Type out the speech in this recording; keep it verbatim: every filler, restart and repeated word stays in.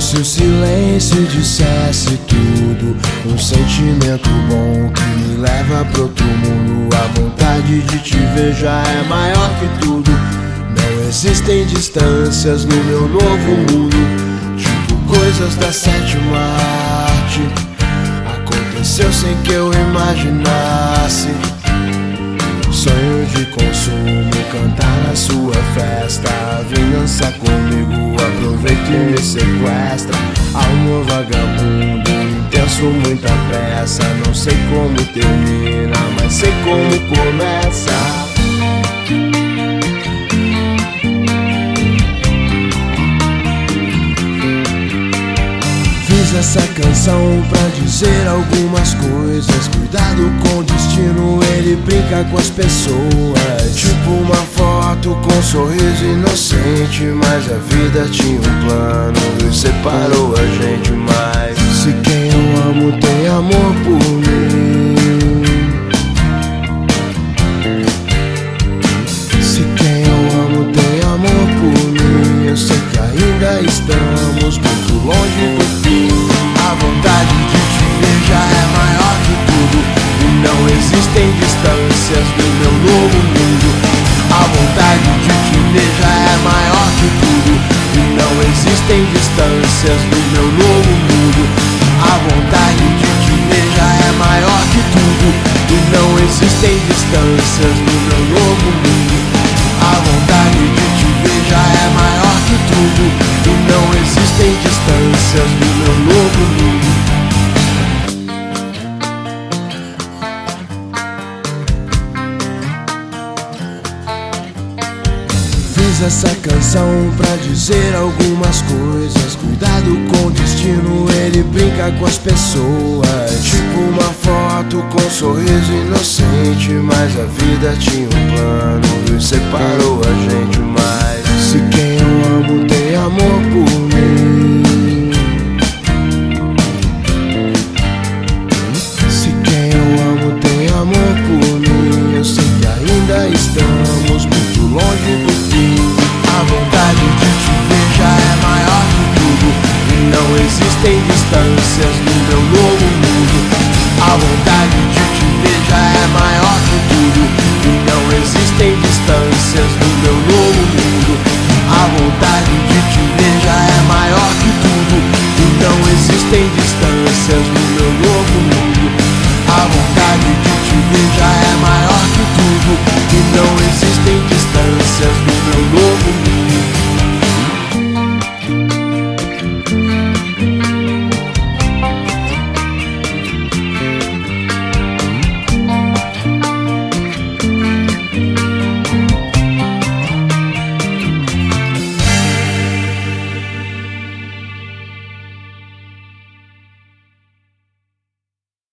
se o silêncio dissesse tudo, um sentimento bom que me leva pro outro mundo. A vontade de te ver já é maior que tudo. Não existem distâncias no meu novo mundo, tipo coisas da sétima arte. Aconteceu sem que eu imaginasse. Sonho de consumo, cantar na sua festa. Vem dançar comigo, aproveita e me sequestra. Alma vagabundo, intenso, muita pressa. Não sei como termina, mas sei como começa. Fiz essa canção pra dizer algumas coisas. Cuidado com o destino, ele brinca com as pessoas. Tipo uma foto com um sorriso inocente, mas a vida tinha um plano e separou a gente mais. Se quem eu amo tem amor por mim, se quem eu amo tem amor por mim, eu sei que ainda estamos muito longe do fim. A vontade de te ver já é maior que tudo, e não existem distâncias no meu novo mundo. A vontade de te ver já é maior que tudo, e não existem distâncias no meu novo mundo. A vontade de te ver já é maior que tudo, e não existem distâncias no meu novo mundo. A vontade de te ver já é maior que tudo, e não existem distâncias no meu novo mundo. Fiz essa canção pra dizer algumas coisas. Cuidado com o destino, ele brinca com as pessoas. Tipo uma foto com um sorriso inocente, mas a vida tinha um plano e separou a gente